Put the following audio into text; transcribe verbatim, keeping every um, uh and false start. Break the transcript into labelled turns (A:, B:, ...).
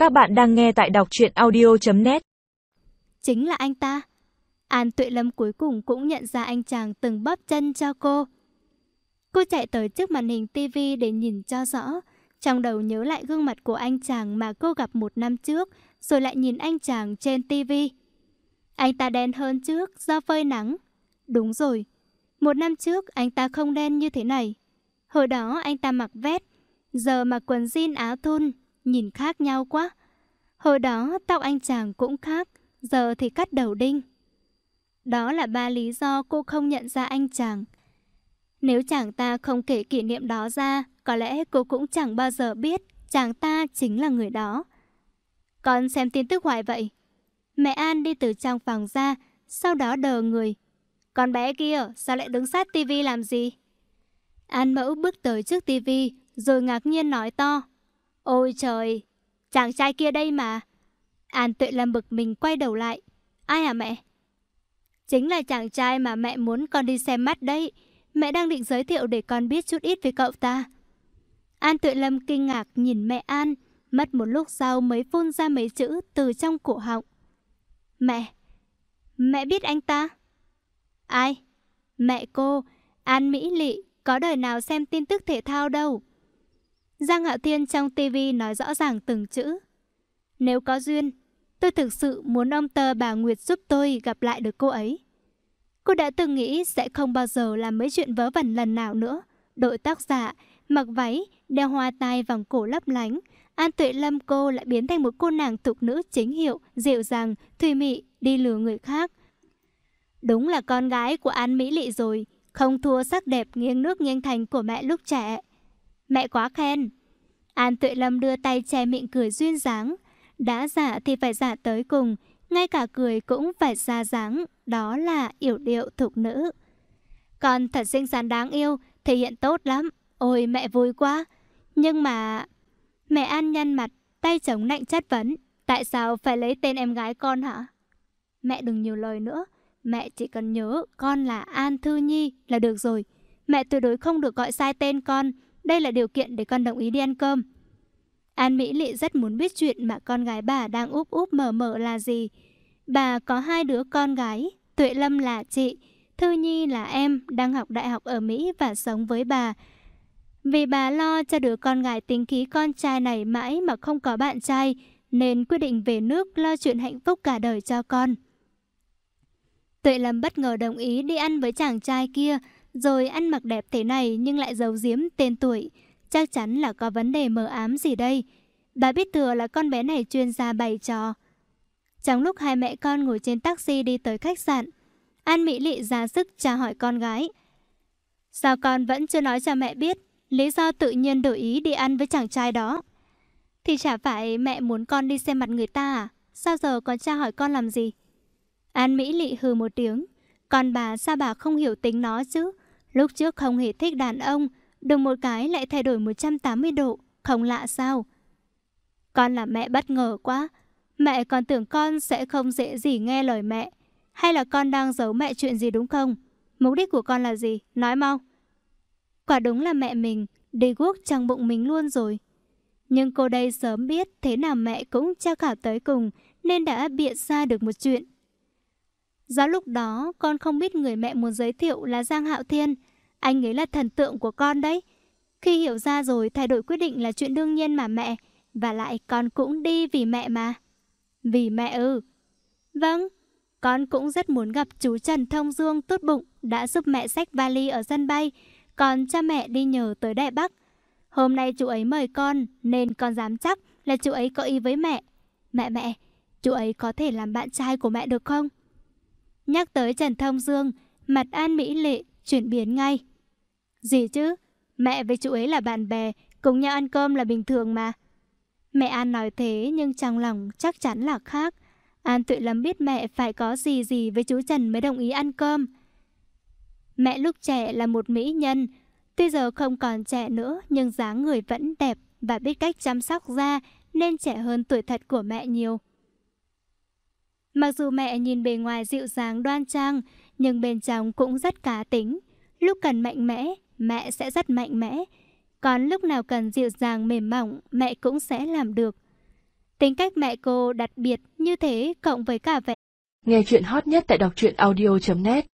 A: Các bạn đang nghe tại đọc truyện audio chấm net.
B: Chính là anh ta. An Tuệ Lâm cuối cùng cũng nhận ra anh chàng từng bóp chân cho cô. Cô chạy tới trước màn hình tivi để nhìn cho rõ. Trong đầu nhớ lại gương mặt của anh chàng mà cô gặp một năm trước, rồi lại nhìn anh chàng trên tivi. Anh ta đen hơn trước do phơi nắng. Đúng rồi, một năm trước anh ta không đen như thế này. Hồi đó anh ta mặc vest, giờ mặc quần jean áo thun, nhìn khác nhau quá. Hồi đó tóc anh chàng cũng khác, giờ thì cắt đầu đinh. Đó là ba lý do cô không nhận ra anh chàng. Nếu chàng ta không kể kỷ niệm đó ra, có lẽ cô cũng chẳng bao giờ biết chàng ta chính là người đó. Con xem tin tức hoài vậy. Mẹ An đi từ trong phòng ra, sau đó đờ người. Con bé kia sao lại đứng sát tivi làm gì? An Mẫu bước tới trước tivi rồi ngạc nhiên nói to. Ôi trời, chàng trai kia đây mà. An Tuệ Lâm bực mình quay đầu lại. Ai hả mẹ? Chính là chàng trai mà mẹ muốn con đi xem mắt đấy. Mẹ đang định giới thiệu để con biết chút ít về cậu ta. An Tuệ Lâm kinh ngạc nhìn mẹ An, mất một lúc sau mới phun ra mấy chữ từ trong cổ họng. Mẹ, mẹ biết anh ta? Ai? Mẹ cô, An Mỹ Lị, có đời nào xem tin tức thể thao đâu. Giang Hạo Thiên trong tivi nói rõ ràng từng chữ. Nếu có duyên, tôi thực sự muốn ông tơ bà Nguyệt giúp tôi gặp lại được cô ấy. Cô đã từng nghĩ sẽ không bao giờ làm mấy chuyện vớ vẩn lần nào nữa. Đội tóc giả, mặc váy, đeo hoa tai vòng cổ lấp lánh. An Tuệ Lâm cô lại biến thành một cô nàng thục nữ chính hiệu, dịu dàng, thùy mị, đi lừa người khác. Đúng là con gái của An Mỹ Lị rồi, không thua sắc đẹp nghiêng nước nghiêng thành của mẹ lúc trẻ. Mẹ quá khen. An Tuệ Lâm đưa tay che miệng cười duyên dáng. Đã giả thì phải giả tới cùng, ngay cả cười cũng phải ra dáng, đó là yểu điệu thục nữ. Con thật xinh xắn đáng yêu, thể hiện tốt lắm. Ôi mẹ vui quá. Nhưng mà... Mẹ An nhăn mặt, tay chống nạnh chất vấn. Tại sao phải lấy tên em gái con hả? Mẹ đừng nhiều lời nữa. Mẹ chỉ cần nhớ con là An Thư Nhi là được rồi. Mẹ tuyệt đối không được gọi sai tên con. Đây là điều kiện để con đồng ý đi ăn cơm. An Mỹ Lị rất muốn biết chuyện mà con gái bà đang úp úp mở mở là gì. Bà có hai đứa con gái, Tuệ Lâm là chị, Thư Nhi là em, đang học đại học ở Mỹ và sống với bà. Vì bà lo cho đứa con gái tính khí con trai này mãi mà không có bạn trai, nên quyết định về nước lo chuyện hạnh phúc cả đời cho con. Tuệ Lâm bất ngờ đồng ý đi ăn với chàng trai kia, rồi ăn mặc đẹp thế này nhưng lại giấu giếm tên tuổi. Chắc chắn là có vấn đề mờ ám gì đây. Bà biết thừa là con bé này chuyên gia bày trò. Trong lúc hai mẹ con ngồi trên taxi đi tới khách sạn, An Mỹ Lị ra sức tra hỏi con gái. Sao con vẫn chưa nói cho mẹ biết lý do tự nhiên đổi ý đi ăn với chàng trai đó? Thì chả phải mẹ muốn con đi xem mặt người ta à? Sao giờ còn tra hỏi con làm gì? An Mỹ Lị hừ một tiếng. Còn bà sao bà không hiểu tính nó chứ? Lúc trước không hề thích đàn ông, đùng một cái lại thay đổi một trăm tám mươi độ, không lạ sao? Con là mẹ bất ngờ quá. Mẹ còn tưởng con sẽ không dễ gì nghe lời mẹ. Hay là con đang giấu mẹ chuyện gì đúng không? Mục đích của con là gì? Nói mau. Quả đúng là mẹ mình đi guốc trong bụng mình luôn rồi. Nhưng cô đây sớm biết thế nào mẹ cũng treo khảo tới cùng, nên đã bịa ra được một chuyện. Do lúc đó con không biết người mẹ muốn giới thiệu là Giang Hạo Thiên. Anh ấy là thần tượng của con đấy. Khi hiểu ra rồi thay đổi quyết định là chuyện đương nhiên mà mẹ. Và lại con cũng đi vì mẹ mà. Vì mẹ ư? Vâng, con cũng rất muốn gặp chú Trần Thông Dương tốt bụng đã giúp mẹ xách vali ở sân bay, còn cha mẹ đi nhờ tới Đài Bắc. Hôm nay chú ấy mời con nên con dám chắc là chú ấy có ý với mẹ. Mẹ mẹ, chú ấy có thể làm bạn trai của mẹ được không? Nhắc tới Trần Thông Dương, mặt An Mỹ Lị chuyển biến ngay. Gì chứ? Mẹ với chú ấy là bạn bè, cùng nhau ăn cơm là bình thường mà. Mẹ An nói thế nhưng trong lòng chắc chắn là khác. An Tuệ Lâm biết mẹ phải có gì gì với chú Trần mới đồng ý ăn cơm. Mẹ lúc trẻ là một mỹ nhân. Tuy giờ không còn trẻ nữa nhưng dáng người vẫn đẹp và biết cách chăm sóc da nên trẻ hơn tuổi thật của mẹ nhiều. Mặc dù mẹ nhìn bề ngoài dịu dàng đoan trang nhưng bên trong cũng rất cá tính. Lúc cần mạnh mẽ, mẹ sẽ rất mạnh mẽ. Còn lúc nào cần dịu dàng mềm mỏng, mẹ cũng sẽ làm được. Tính cách mẹ cô đặc biệt như thế, cộng với cả vẻ
C: Nghe chuyện hot nhất tại đọc truyện audio chấm net.